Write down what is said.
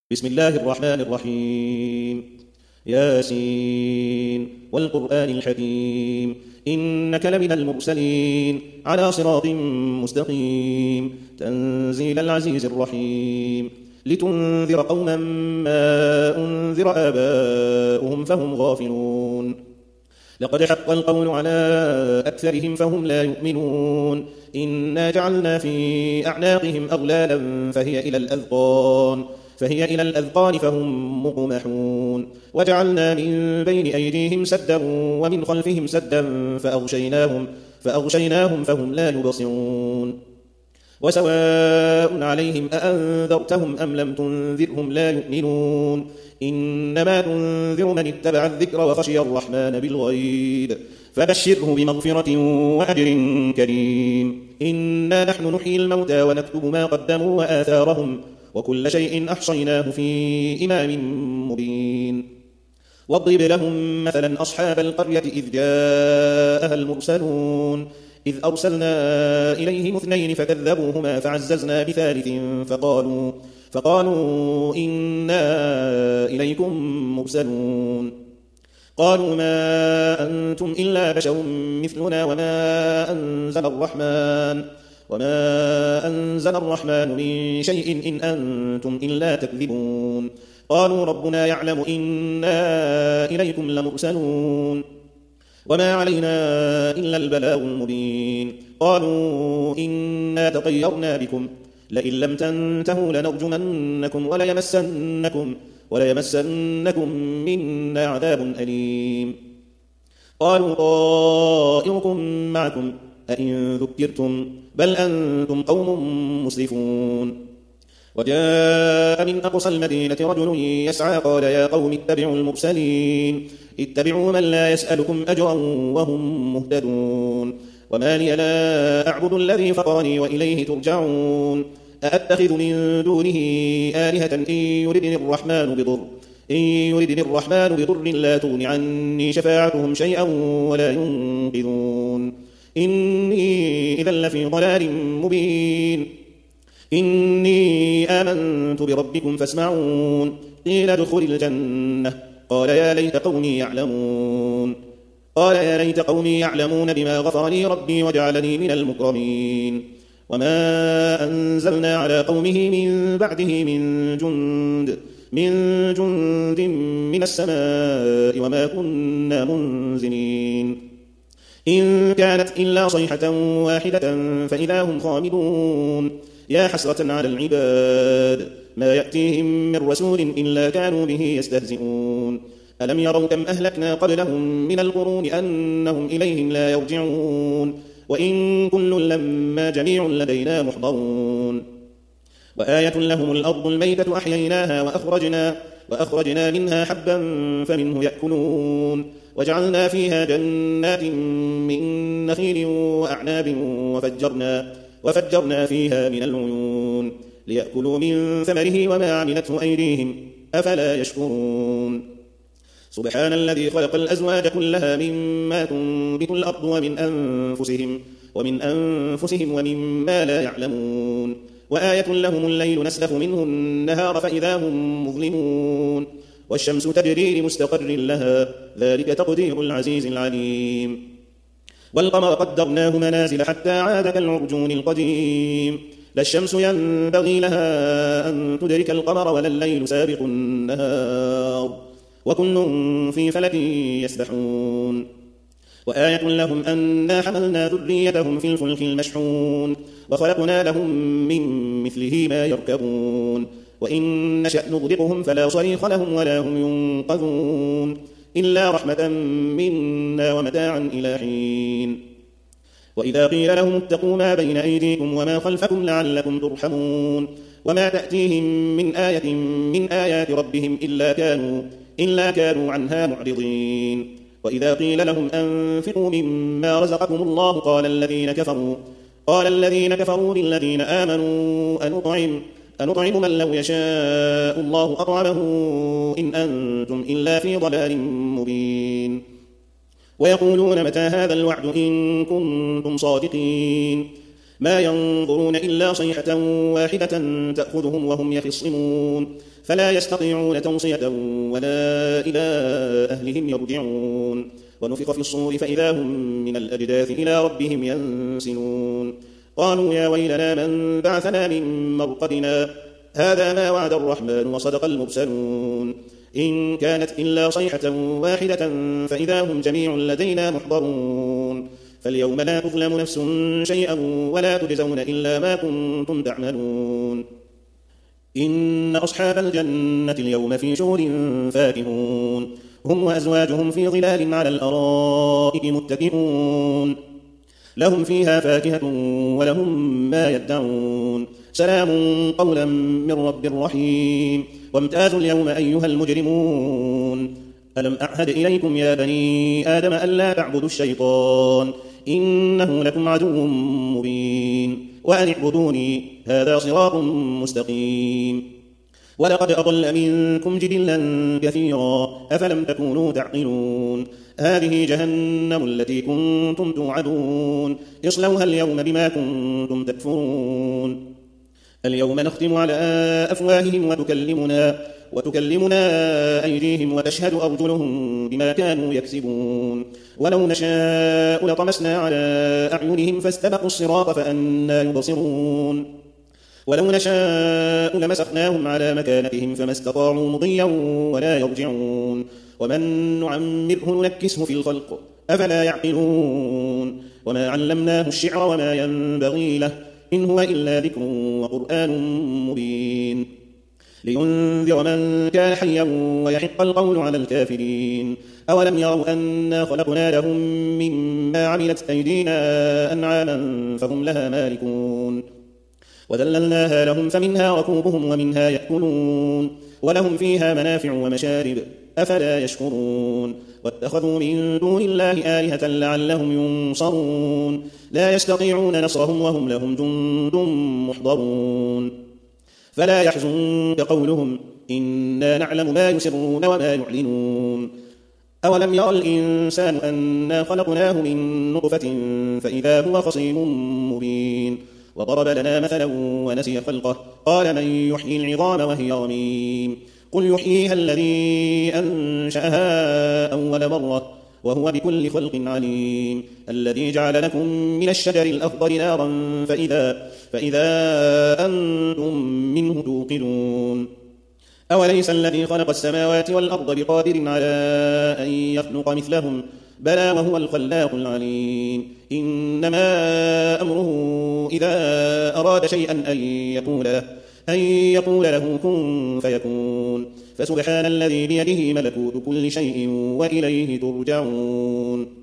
بسم الله الرحمن الرحيم ياسين والقرآن الحكيم إنك لمن المرسلين على صراط مستقيم تنزيل العزيز الرحيم لتنذر قوما ما أنذر آباؤهم فهم غافلون لقد حق القول على أكثرهم فهم لا يؤمنون إنا جعلنا في أعناقهم أغلالا فهي إلى الأذقان فهم مقمحون وجعلنا من بين أيديهم سدا ومن خلفهم سدا فأغشيناهم فهم لا يبصرون وسواء عليهم أأنذرتهم أم لم تنذرهم لا يؤمنون إنما تنذر من اتبع الذكر وخشي الرحمن بالغيب فبشره بمغفرة وأجر كريم إنا نحن نحيي الموتى ونكتب ما قدموا وآثارهم وكل شيء أحصيناه في إمام مبين واضرب لهم مثلا أصحاب القرية إذ جاءها المرسلون إذ أرسلنا إليهم اثنين فكذبوهما فعززنا بثالث فقالوا إنا إليكم مرسلون قالوا ما أنتم إلا بشر مثلنا وما أنزل الرحمن من شيء إن أنتم إلا تكذبون قالوا ربنا يعلم إنا إليكم لمرسلون وما علينا إلا البلاغ المبين قالوا إنا تطيرنا بكم لئن لم تنتهوا لنرجمنكم وليمسنكم منا عذاب أليم قالوا طائركم معكم أئن ذكرتم بل أنتم قوم مسرفون وجاء من أقصى المدينة رجل يسعى قال يا قوم اتبعوا المرسلين اتبعوا من لا يسألكم أجرا وهم مهتدون وما لي لا أعبد الذي فطرني وإليه ترجعون أأتخذ من دونه آلهة إن يردني الرحمن بضر لا تغن عني شفاعتهم شيئا ولا ينقذون إني إذا لفي ضلال مبين إني آمنت بربكم فاسمعون قيل ادخل الجنة قال يا ليت قومي يعلمون بما غفر لي ربي وجعلني من المكرمين وما أنزلنا على قومه من بعده من جند من السماء وما كنا منزلين إن كانت إلا صيحة واحدة فإذا هم خامدون يا حسرة على العباد ما يأتيهم من رسول إلا كانوا به يستهزئون ألم يروا كم أهلكنا قبلهم من القرون أنهم إليهم لا يرجعون وإن كل لما جميع لدينا محضرون وآية لهم الأرض الميتة أحييناها وأخرجنا منها حبا فمنه يأكلون وجعلنا فيها جنات من نخيل وأعناب وفجرنا فيها من العيون ليأكلوا من ثمره وما عملته أيديهم أفلا يشكرون سبحان الذي خلق الأزواج كلها مما تنبت الأرض ومن أنفسهم ومما لا يعلمون وآية لهم الليل نسلخ منه النهار فإذا هم مظلمون والشمس تجري لمستقر لها ذلك تقدير العزيز العليم والقمر قدرناه منازل حتى عاد كالعرجون القديم لا الشمس ينبغي لها أن تدرك القمر ولا الليل سابق النهار وكل في فلك يسبحون وآية لهم أنا حملنا ذريتهم في الفلك المشحون وخلقنا لهم من مثله ما يركبون وإن نشأ نغرقهم فلا صريخ لهم ولا هم ينقذون إلا رحمة منا ومتاعا إلى حين وإذا قيل لهم اتقوا ما بين أيديكم وما خلفكم لعلكم ترحمون وما تأتيهم من آية من آيات ربهم إلا كانوا عنها معرضين وإذا قيل لهم أنفقوا مما رزقكم الله قال الذين كفروا للذين آمنوا أنطعم من لو يشاء الله أطعمه إن أنتم إلا في ضلال مبين ويقولون متى هذا الوعد إن كنتم صادقين ما ينظرون إلا صيحة واحدة تأخذهم وهم يخصمون فلا يستطيعون توصية ولا إلى أهلهم يرجعون ونفخ في الصور فإذا هم من الأجداث إلى ربهم ينسلون قالوا يا ويلنا من بعثنا من مرقدنا هذا ما وعد الرحمن وصدق المرسلون إن كانت إلا صيحة واحدة فإذا هم جميع لدينا محضرون فاليوم لا تظلم نفس شيئا ولا تجزون إلا ما كنتم تعملون إن أصحاب الجنة اليوم في شغل فاكهون هم وأزواجهم في ظلال على الأرائك متكئون لهم فيها فاكهة ولهم ما يدعون سلام قولا من رب رحيم وامتازوا اليوم أيها المجرمون ألم أعهد إليكم يا بني آدم ألا تعبدوا الشيطان إنه لكم عدو مبين وأن اعبدوني هذا صراط مستقيم ولقد أضل منكم جبلا كثيرا أفلم تكونوا تعقلون هذه جهنم التي كنتم توعدون اصلوها اليوم بما كنتم تكفرون اليوم نختم على أفواههم وتكلمنا أيديهم وتشهد أرجلهم بما كانوا يكسبون ولو نشاء لطمسنا على أعينهم فاستبقوا الصراط فأنى يبصرون ولو نشاء لمسخناهم على مكانتهم فما استطاعوا مضيا ولا يرجعون ومن نعمره ننكسه في الخلق أفلا يعقلون وما علمناه الشعر وما ينبغي له إن هو إلا ذكر وقرآن مبين لينذر من كان حيا ويحق القول على الكافرين أولم يروا أنا خلقنا لهم مما عملت أيدينا أنعاما فهم لها مالكون وذللناها لهم فمنها ركوبهم ومنها يأكلون ولهم فيها منافع ومشارب أفلا يشكرون واتخذوا من دون الله آلهة لعلهم ينصرون لا يستطيعون نصرهم وهم لهم جند محضرون فلا يحزنك قولهم إنا نعلم ما يسرون وما يعلنون أولم يرى الإنسان أنا خلقناه من نطفة فإذا هو خصيم مبين وضرب لنا مثلا ونسي خلقه قال من يحيي العظام وهي رميم قل يحييها الذي أنشأها أول مرة وهو بكل خلق عليم الذي جعل لكم من الشجر الأخضر نارا فإذا أنتم منه توقدون أوليس الذي خلق السماوات والأرض بقادر على أن يخلق مثلهم بلى وهو الخلاق العليم إنما أمره إذا أراد شيئا أن يقول له كن فيكون فسبحان الذي بيده ملكوت كل شيء وإليه ترجعون